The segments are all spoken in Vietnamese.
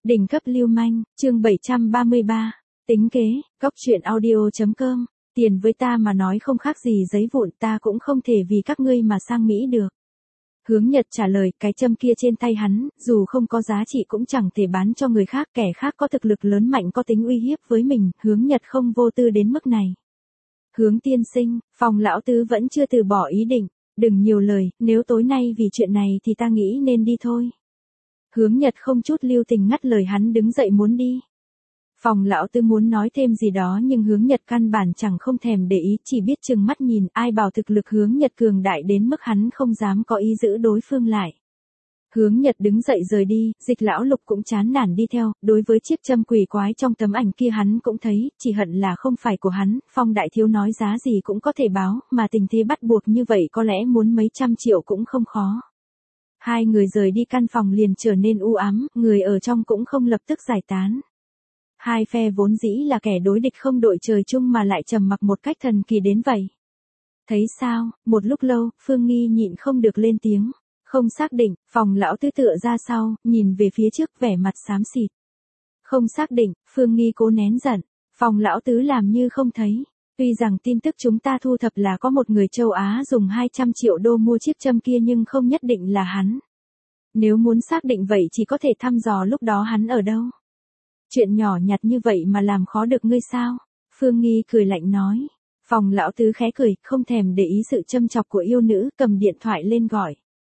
Đỉnh cấp lưu manh, chương 733, tính kế, góc truyện audio.com, tiền với ta mà nói không khác gì giấy vụn, ta cũng không thể vì các ngươi mà sang Mỹ được. Hướng Nhật trả lời, cái châm kia trên tay hắn, dù không có giá trị cũng chẳng thể bán cho người khác, kẻ khác có thực lực lớn mạnh có tính uy hiếp với mình, Hướng Nhật không vô tư đến mức này. Hướng tiên sinh, Phòng lão tứ vẫn chưa từ bỏ ý định, đừng nhiều lời, nếu tối nay vì chuyện này thì ta nghĩ nên đi thôi. Hướng Nhật không chút lưu tình ngắt lời hắn, đứng dậy muốn đi. Phòng lão tứ muốn nói thêm gì đó nhưng Hướng Nhật căn bản chẳng không thèm để ý, chỉ biết trừng mắt nhìn, ai bảo thực lực Hướng Nhật cường đại đến mức hắn không dám có ý giữ đối phương lại. Hướng Nhật đứng dậy rời đi, Dịch lão Lục cũng chán nản đi theo, đối với chiếc châm quỷ quái trong tấm ảnh kia hắn cũng thấy, chỉ hận là không phải của hắn, Phong đại thiếu nói giá gì cũng có thể báo, mà tình thế bắt buộc như vậy có lẽ muốn mấy trăm triệu cũng không khó. Hai người rời đi căn phòng liền trở nên u ám, người ở trong cũng không lập tức giải tán. Hai phe vốn dĩ là kẻ đối địch không đội trời chung mà lại trầm mặc một cách thần kỳ đến vậy. Thấy sao, một lúc lâu, Phương Nghi nhịn không được lên tiếng. Không xác định, Phòng lão tứ tựa ra sau, nhìn về phía trước vẻ mặt xám xịt. Không xác định, Phương Nghi cố nén giận. Phòng lão tứ làm như không thấy. Tuy rằng tin tức chúng ta thu thập là có một người châu Á dùng 200 triệu đô mua chiếc châm kia nhưng không nhất định là hắn. Nếu muốn xác định vậy chỉ có thể thăm dò lúc đó hắn ở đâu. Chuyện nhỏ nhặt như vậy mà làm khó được ngươi sao? Phương Nghi cười lạnh nói. Phòng lão tứ khẽ cười, không thèm để ý sự châm chọc của yêu nữ, cầm điện thoại lên gọi.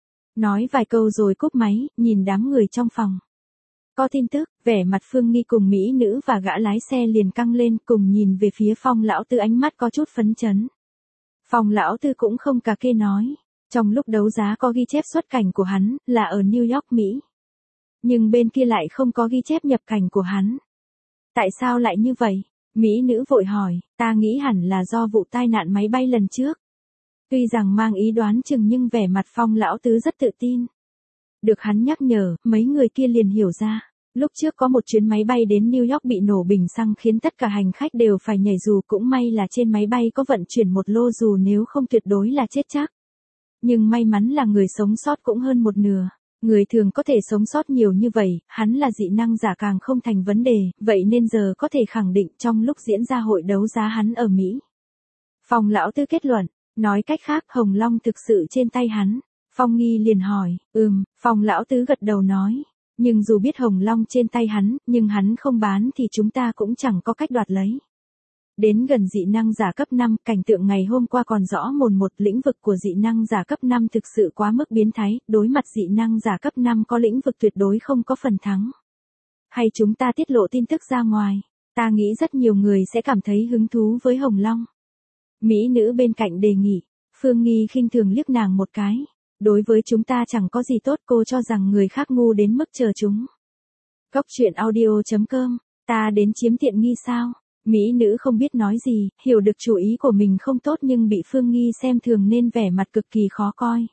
Nói vài câu rồi cúp máy, nhìn đám người trong phòng. Có tin tức, vẻ mặt Phương Nghi cùng mỹ nữ và gã lái xe liền căng lên, cùng nhìn về phía Phong lão tứ, ánh mắt có chút phấn chấn. Phong lão tứ cũng không cà kê nói, trong lúc đấu giá có ghi chép xuất cảnh của hắn, là ở New York, Mỹ. Nhưng bên kia lại không có ghi chép nhập cảnh của hắn. Tại sao lại như vậy? Mỹ nữ vội hỏi, ta nghĩ hẳn là do vụ tai nạn máy bay lần trước. Tuy rằng mang ý đoán chừng nhưng vẻ mặt Phong lão tứ rất tự tin. Được hắn nhắc nhở, mấy người kia liền hiểu ra. Lúc trước có một chuyến máy bay đến New York bị nổ bình xăng khiến tất cả hành khách đều phải nhảy dù, cũng may là trên máy bay có vận chuyển một lô dù, nếu không tuyệt đối là chết chắc. Nhưng may mắn là người sống sót cũng hơn một nửa. Người thường có thể sống sót nhiều như vậy, hắn là dị năng giả càng không thành vấn đề, vậy nên giờ có thể khẳng định trong lúc diễn ra hội đấu giá hắn ở Mỹ. Phong lão tứ kết luận, nói cách khác Hồng Long thực sự trên tay hắn. Phong Nghi liền hỏi, Phong lão tứ gật đầu nói, nhưng dù biết Hồng Long trên tay hắn, nhưng hắn không bán thì chúng ta cũng chẳng có cách đoạt lấy. Đến gần dị năng giả cấp 5, cảnh tượng ngày hôm qua còn rõ mồn một, lĩnh vực của dị năng giả cấp 5 thực sự quá mức biến thái, đối mặt dị năng giả cấp 5 có lĩnh vực tuyệt đối không có phần thắng. Hay chúng ta tiết lộ tin tức ra ngoài, ta nghĩ rất nhiều người sẽ cảm thấy hứng thú với Hồng Long. Mỹ nữ bên cạnh đề nghị, Phương Nghi khinh thường liếc nàng một cái. Đối với chúng ta chẳng có gì tốt, cô cho rằng người khác ngu đến mức chờ chúng. Góc truyện audio.com, ta đến chiếm tiện nghi sao? Mỹ nữ không biết nói gì, hiểu được chủ ý của mình không tốt nhưng bị Phương Nghi xem thường nên vẻ mặt cực kỳ khó coi.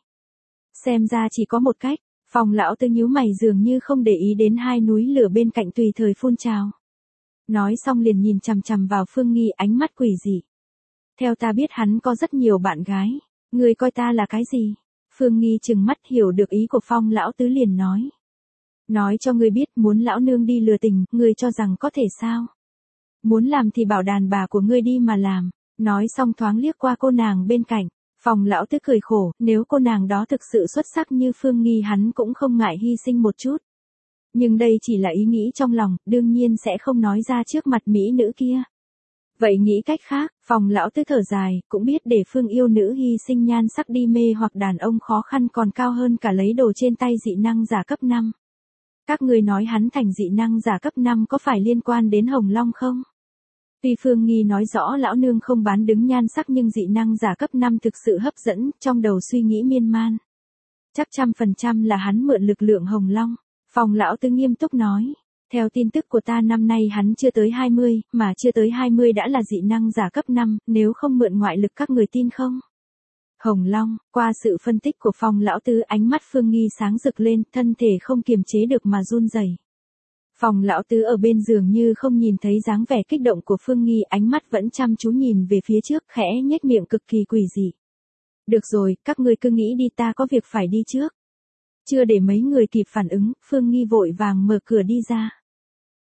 Xem ra chỉ có một cách, Phòng lão tứ nhíu mày dường như không để ý đến hai núi lửa bên cạnh tùy thời phun trào. Nói xong liền nhìn chằm chằm vào Phương Nghi, ánh mắt quỷ dị. Theo ta biết hắn có rất nhiều bạn gái, ngươi coi ta là cái gì? Phương Nghi trừng mắt, hiểu được ý của Phong lão tứ liền nói. Nói cho ngươi biết, muốn lão nương đi lừa tình, ngươi cho rằng có thể sao? Muốn làm thì bảo đàn bà của ngươi đi mà làm. Nói xong thoáng liếc qua cô nàng bên cạnh. Phong lão tứ cười khổ, nếu cô nàng đó thực sự xuất sắc như Phương Nghi hắn cũng không ngại hy sinh một chút. Nhưng đây chỉ là ý nghĩ trong lòng, đương nhiên sẽ không nói ra trước mặt mỹ nữ kia. Vậy nghĩ cách khác, Phong lão tứ thở dài, cũng biết để Phương yêu nữ hy sinh nhan sắc đi mê hoặc đàn ông khó khăn còn cao hơn cả lấy đồ trên tay dị năng giả cấp 5. Các ngươi nói hắn thành dị năng giả cấp 5 có phải liên quan đến Hồng Long không? Tuy Phương Nghi nói rõ lão nương không bán đứng nhan sắc nhưng dị năng giả cấp 5 thực sự hấp dẫn, trong đầu suy nghĩ miên man. Chắc 100% là hắn mượn lực lượng Hồng Long. Phong lão tứ nghiêm túc nói. Theo tin tức của ta năm nay hắn chưa tới 20, mà chưa tới 20 đã là dị năng giả cấp 5, nếu không mượn ngoại lực các người tin không? Hồng Long, qua sự phân tích của Phong lão tứ, ánh mắt Phương Nghi sáng rực lên, thân thể không kiềm chế được mà run rẩy. Phong lão tứ ở bên giường như không nhìn thấy dáng vẻ kích động của Phương Nghi, ánh mắt vẫn chăm chú nhìn về phía trước, khẽ nhếch miệng cực kỳ quỷ dị. Được rồi, các ngươi cứ nghĩ đi, ta có việc phải đi trước. Chưa để mấy người kịp phản ứng, Phương Nghi vội vàng mở cửa đi ra.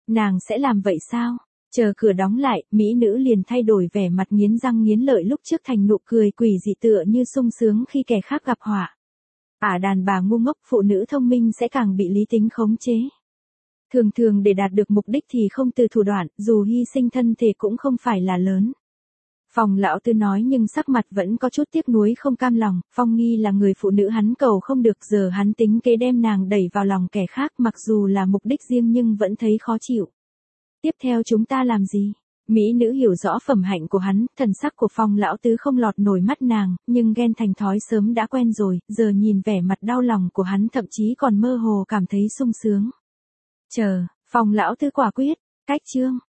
Nàng sẽ làm vậy sao? Chờ cửa đóng lại, mỹ nữ liền thay đổi vẻ mặt nghiến răng nghiến lợi lúc trước thành nụ cười quỷ dị tựa như sung sướng khi kẻ khác gặp họa. Đàn bà ngu ngốc, phụ nữ thông minh sẽ càng bị lý tính khống chế. Thường thường để đạt được mục đích thì không từ thủ đoạn, dù hy sinh thân thể cũng không phải là lớn. Phòng lão tư nói nhưng sắc mặt vẫn có chút tiếc nuối không cam lòng, Phong Nghi là người phụ nữ hắn cầu không được, giờ hắn tính kế đem nàng đẩy vào lòng kẻ khác, mặc dù là mục đích riêng nhưng vẫn thấy khó chịu. Tiếp theo chúng ta làm gì? Mỹ nữ hiểu rõ phẩm hạnh của hắn, thần sắc của Phong lão tứ không lọt nổi mắt nàng, nhưng ghen thành thói sớm đã quen rồi, giờ nhìn vẻ mặt đau lòng của hắn thậm chí còn mơ hồ cảm thấy sung sướng. Chờ, Phong lão tứ quả quyết, cách chương.